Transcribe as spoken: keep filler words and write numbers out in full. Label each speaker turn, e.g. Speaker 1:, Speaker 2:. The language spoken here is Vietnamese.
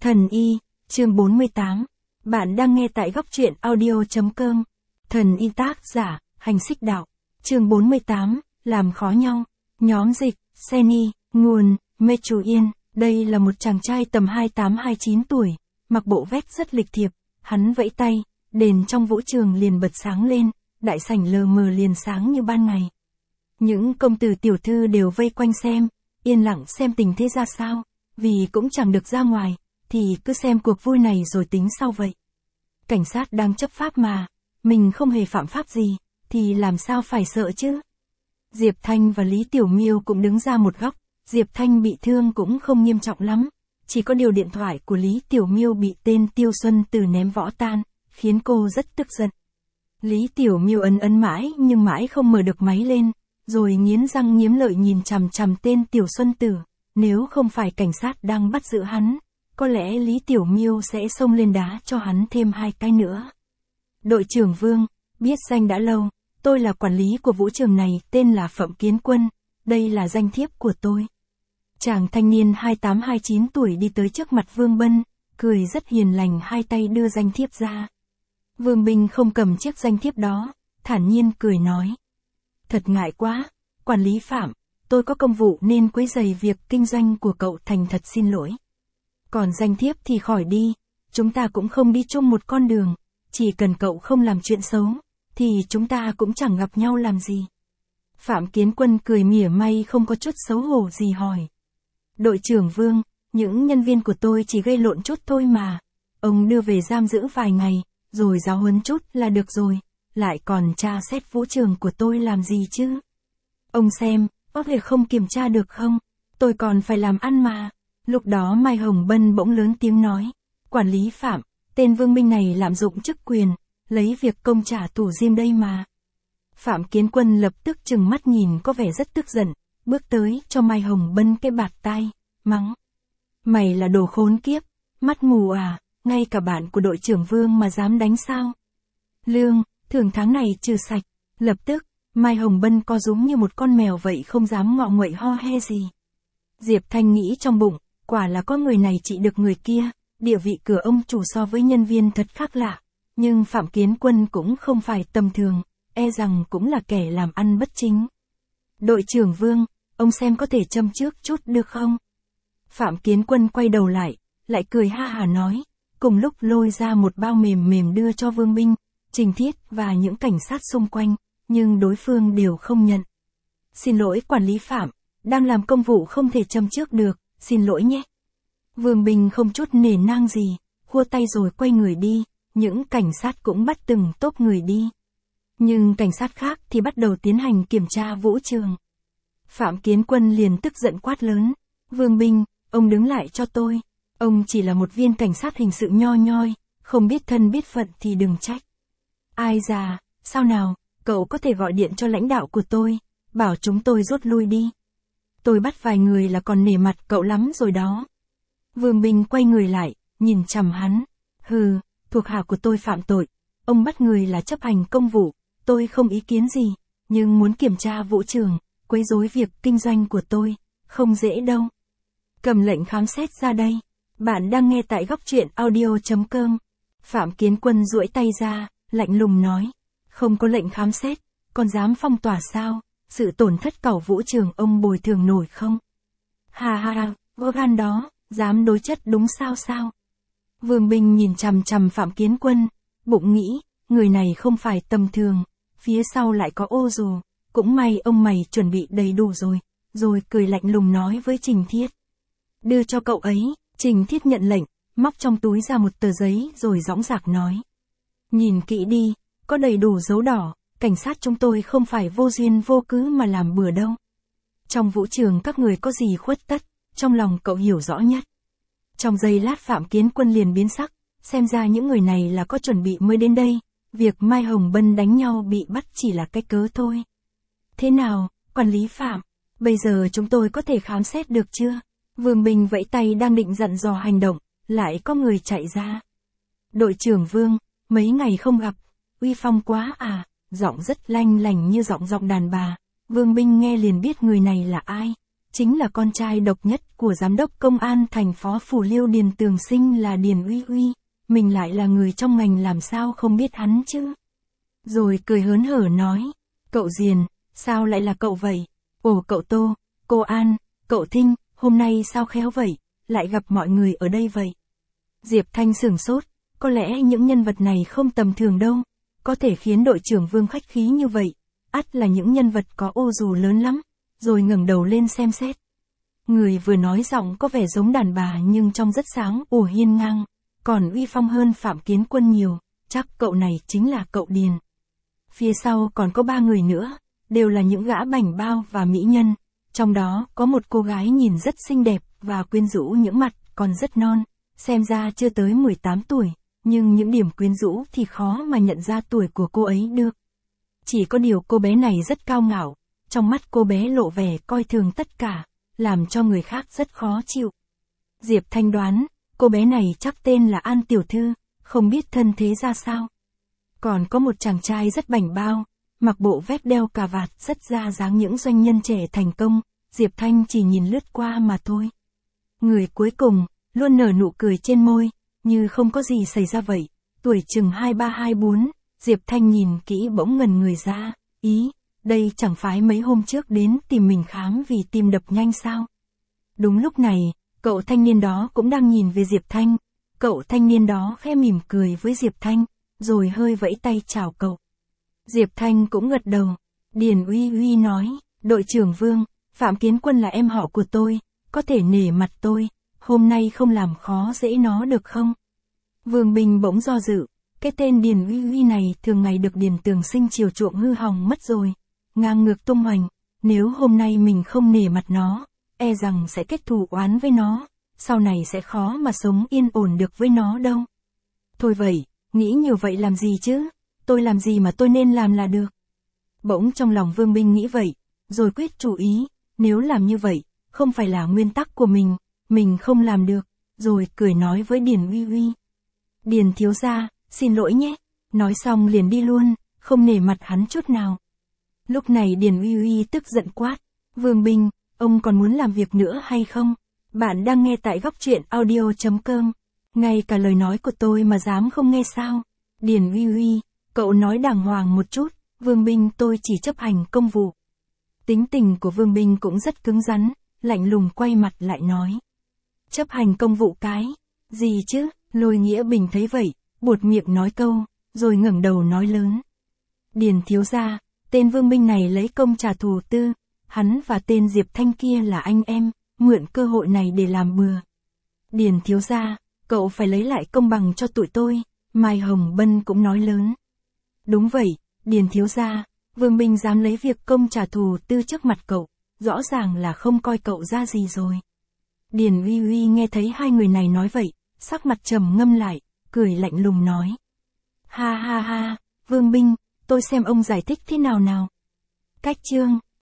Speaker 1: Thần Y, chương bốn mươi tám. Bạn đang nghe tại góc truyện audio chấm com. Thần Y tác giả, Hành Xích Đạo. Chương bốn mươi tám, làm khó nhau. Nhóm dịch, Seni, nguồn, Mê Chú Yên. Đây là một chàng trai tầm hai mươi tám hai mươi chín tuổi, mặc bộ vest rất lịch thiệp, hắn vẫy tay, đèn trong vũ trường liền bật sáng lên, đại sảnh lờ mờ liền sáng như ban ngày. Những công tử tiểu thư đều vây quanh xem, yên lặng xem tình thế ra sao, vì cũng chẳng được ra ngoài, thì cứ xem cuộc vui này rồi tính sau vậy. Cảnh sát đang chấp pháp mà, mình không hề phạm pháp gì, thì làm sao phải sợ chứ? Diệp Thanh và Lý Tiểu Miêu cũng đứng ra một góc, Diệp Thanh bị thương cũng không nghiêm trọng lắm, chỉ có điều điện thoại của Lý Tiểu Miêu bị tên Tiêu Xuân Từ ném võ tan, khiến cô rất tức giận. Lý Tiểu Miêu ấn ấn mãi nhưng mãi không mở được máy lên, rồi nghiến răng nghiến lợi nhìn chằm chằm tên Tiểu Xuân Tử, nếu không phải cảnh sát đang bắt giữ hắn, có lẽ Lý Tiểu Miêu sẽ xông lên đá cho hắn thêm hai cái nữa. Đội trưởng Vương, biết danh đã lâu, tôi là quản lý của vũ trường này, tên là Phẩm Kiến Quân, đây là danh thiếp của tôi. Chàng thanh niên hai mươi tám hai mươi chín tuổi đi tới trước mặt Vương Bân, cười rất hiền lành, hai tay đưa danh thiếp ra. Vương Bình không cầm chiếc danh thiếp đó, thản nhiên cười nói. Thật ngại quá, quản lý Phạm, tôi có công vụ nên quấy rầy việc kinh doanh của cậu, thành thật xin lỗi. Còn danh thiếp thì khỏi đi, chúng ta cũng không đi chung một con đường, chỉ cần cậu không làm chuyện xấu, thì chúng ta cũng chẳng gặp nhau làm gì. Phạm Kiến Quân cười mỉa mai không có chút xấu hổ gì hỏi. Đội trưởng Vương, những nhân viên của tôi chỉ gây lộn chút thôi mà, ông đưa về giam giữ vài ngày, rồi giáo huấn chút là được rồi, lại còn tra xét vũ trường của tôi làm gì chứ? Ông xem, có thể không kiểm tra được không? Tôi còn phải làm ăn mà. Lúc đó Mai Hồng Bân bỗng lớn tiếng nói, quản lý Phạm, tên Vương Minh này lạm dụng chức quyền, lấy việc công trả tù diêm đây mà. Phạm Kiến Quân lập tức trừng mắt nhìn có vẻ rất tức giận, bước tới cho Mai Hồng Bân cái bạt tai, mắng. Mày là đồ khốn kiếp, mắt mù à, ngay cả bạn của đội trưởng Vương mà dám đánh sao? Lương, thưởng tháng này trừ sạch, lập tức, Mai Hồng Bân co rúm như một con mèo vậy, không dám ngọ nguậy ho he gì. Diệp Thanh nghĩ trong bụng, quả là có người này trị được người kia, địa vị cửa ông chủ so với nhân viên thật khác lạ, nhưng Phạm Kiến Quân cũng không phải tầm thường, e rằng cũng là kẻ làm ăn bất chính. Đội trưởng Vương, ông xem có thể châm trước chút được không? Phạm Kiến Quân quay đầu lại, lại cười ha hả nói, cùng lúc lôi ra một bao mềm mềm đưa cho Vương Minh, Trình Thiết và những cảnh sát xung quanh, nhưng đối phương đều không nhận. Xin lỗi quản lý Phạm, đang làm công vụ không thể châm trước được, xin lỗi nhé. Vương Bình không chút nể nang gì, khua tay rồi quay người đi, những cảnh sát cũng bắt từng tốp người đi. Nhưng cảnh sát khác thì bắt đầu tiến hành kiểm tra vũ trường. Phạm Kiến Quân liền tức giận quát lớn, Vương Bình, ông đứng lại cho tôi, ông chỉ là một viên cảnh sát hình sự nho nhoi, không biết thân biết phận thì đừng trách. Ai già, sao nào, cậu có thể gọi điện cho lãnh đạo của tôi, bảo chúng tôi rút lui đi. Tôi bắt vài người là còn nể mặt cậu lắm rồi đó. Vương Bình quay người lại, nhìn chằm hắn. Hừ, thuộc hạ của tôi phạm tội, ông bắt người là chấp hành công vụ, tôi không ý kiến gì, nhưng muốn kiểm tra vũ trường, quấy rối việc kinh doanh của tôi, không dễ đâu. Cầm lệnh khám xét ra đây. Bạn đang nghe tại góc truyện audio chấm com. Phạm Kiến Quân duỗi tay ra, lạnh lùng nói. Không có lệnh khám xét, còn dám phong tỏa sao? Sự tổn thất cẩu vũ trường ông bồi thường nổi không? Hà hà hà, vô gan đó, dám đối chất đúng sao sao? Vương Bình nhìn chằm chằm Phạm Kiến Quân, bụng nghĩ, người này không phải tầm thường, phía sau lại có ô dù, cũng may ông mày chuẩn bị đầy đủ rồi, rồi cười lạnh lùng nói với Trình Thiết. Đưa cho cậu ấy. Trình Thiết nhận lệnh, móc trong túi ra một tờ giấy rồi dõng dạc nói. Nhìn kỹ đi, có đầy đủ dấu đỏ, cảnh sát chúng tôi không phải vô duyên vô cớ mà làm bừa đâu. Trong vũ trường các người có gì khuất tất, trong lòng cậu hiểu rõ nhất. Trong giây lát Phạm Kiến Quân liền biến sắc, xem ra những người này là có chuẩn bị mới đến đây, việc Mai Hồng Bân đánh nhau bị bắt chỉ là cái cớ thôi. Thế nào, quản lý Phạm, bây giờ chúng tôi có thể khám xét được chưa? Vương Bình vẫy tay đang định dặn dò hành động, lại có người chạy ra. Đội trưởng Vương, mấy ngày không gặp, uy phong quá à, giọng rất lanh lành như giọng giọng đàn bà. Vương Bình nghe liền biết người này là ai, chính là con trai độc nhất của giám đốc công an thành Phó Phủ Liêu Điền Tường Sinh là Điền Uy Uy, mình lại là người trong ngành làm sao không biết hắn chứ. Rồi cười hớn hở nói, cậu Diền, sao lại là cậu vậy? Ồ cậu Tô, cô An, cậu Thinh, hôm nay sao khéo vậy, lại gặp mọi người ở đây vậy? Diệp Thanh sửng sốt, có lẽ những nhân vật này không tầm thường đâu, có thể khiến đội trưởng Vương khách khí như vậy, ắt là những nhân vật có ô dù lớn lắm, rồi ngẩng đầu lên xem xét. Người vừa nói giọng có vẻ giống đàn bà nhưng trông rất sáng ồ hiên ngang, còn uy phong hơn Phạm Kiến Quân nhiều, chắc cậu này chính là cậu Điền. Phía sau còn có ba người nữa, đều là những gã bảnh bao và mỹ nhân, trong đó có một cô gái nhìn rất xinh đẹp và quyến rũ những mặt còn rất non, xem ra chưa tới mười tám tuổi, nhưng những điểm quyến rũ thì khó mà nhận ra tuổi của cô ấy được. Chỉ có điều cô bé này rất cao ngạo, trong mắt cô bé lộ vẻ coi thường tất cả, làm cho người khác rất khó chịu. Diệp Thanh đoán, cô bé này chắc tên là An Tiểu Thư, không biết thân thế ra sao. Còn có một chàng trai rất bảnh bao, mặc bộ vest đeo cà vạt rất ra dáng những doanh nhân trẻ thành công, Diệp Thanh chỉ nhìn lướt qua mà thôi. Người cuối cùng, luôn nở nụ cười trên môi, như không có gì xảy ra vậy, tuổi chừng hai ba hai bốn, Diệp Thanh nhìn kỹ bỗng ngần người ra, ý, đây chẳng phải mấy hôm trước đến tìm mình khám vì tim đập nhanh sao? Đúng lúc này, cậu thanh niên đó cũng đang nhìn về Diệp Thanh, cậu thanh niên đó khẽ mỉm cười với Diệp Thanh, rồi hơi vẫy tay chào cậu. Diệp Thanh cũng gật đầu, Điền Uy Uy nói, đội trưởng Vương, Phạm Kiến Quân là em họ của tôi, có thể nể mặt tôi, hôm nay không làm khó dễ nó được không? Vương Bình bỗng do dự, cái tên Điền Uy Uy này thường ngày được Điền Tường Sinh chiều chuộng hư hỏng mất rồi, ngang ngược tung hoành, nếu hôm nay mình không nể mặt nó, e rằng sẽ kết thù oán với nó, sau này sẽ khó mà sống yên ổn được với nó đâu. Thôi vậy, nghĩ nhiều vậy làm gì chứ, tôi làm gì mà tôi nên làm là được. Bỗng trong lòng Vương Bình nghĩ vậy, rồi quyết chủ ý, nếu làm như vậy, không phải là nguyên tắc của mình, mình không làm được, rồi cười nói với Điền Uy Uy. Điền thiếu gia, xin lỗi nhé, nói xong liền đi luôn, không nể mặt hắn chút nào. Lúc này Điền Uy Uy tức giận quát, Vương Bình, ông còn muốn làm việc nữa hay không? Bạn đang nghe tại góc truyện audio chấm com, ngay cả lời nói của tôi mà dám không nghe sao? Điền Uy Uy, cậu nói đàng hoàng một chút, Vương Bình tôi chỉ chấp hành công vụ. Tính tình của Vương Bình cũng rất cứng rắn, lạnh lùng quay mặt lại nói. Chấp hành công vụ cái, gì chứ? Lôi Nghĩa Bình thấy vậy, buột miệng nói câu, rồi ngẩng đầu nói lớn. Điền thiếu gia, tên Vương Bình này lấy công trả thù tư, hắn và tên Diệp Thanh kia là anh em, mượn cơ hội này để làm bừa. Điền thiếu gia, cậu phải lấy lại công bằng cho tụi tôi, Mai Hồng Bân cũng nói lớn. Đúng vậy, Điền thiếu gia, Vương Bình dám lấy việc công trả thù tư trước mặt cậu, rõ ràng là không coi cậu ra gì rồi. Điền Uy Uy nghe thấy hai người này nói vậy, sắc mặt trầm ngâm lại, cười lạnh lùng nói. Ha ha ha, Vương Bình, tôi xem ông giải thích thế nào nào. Cách chương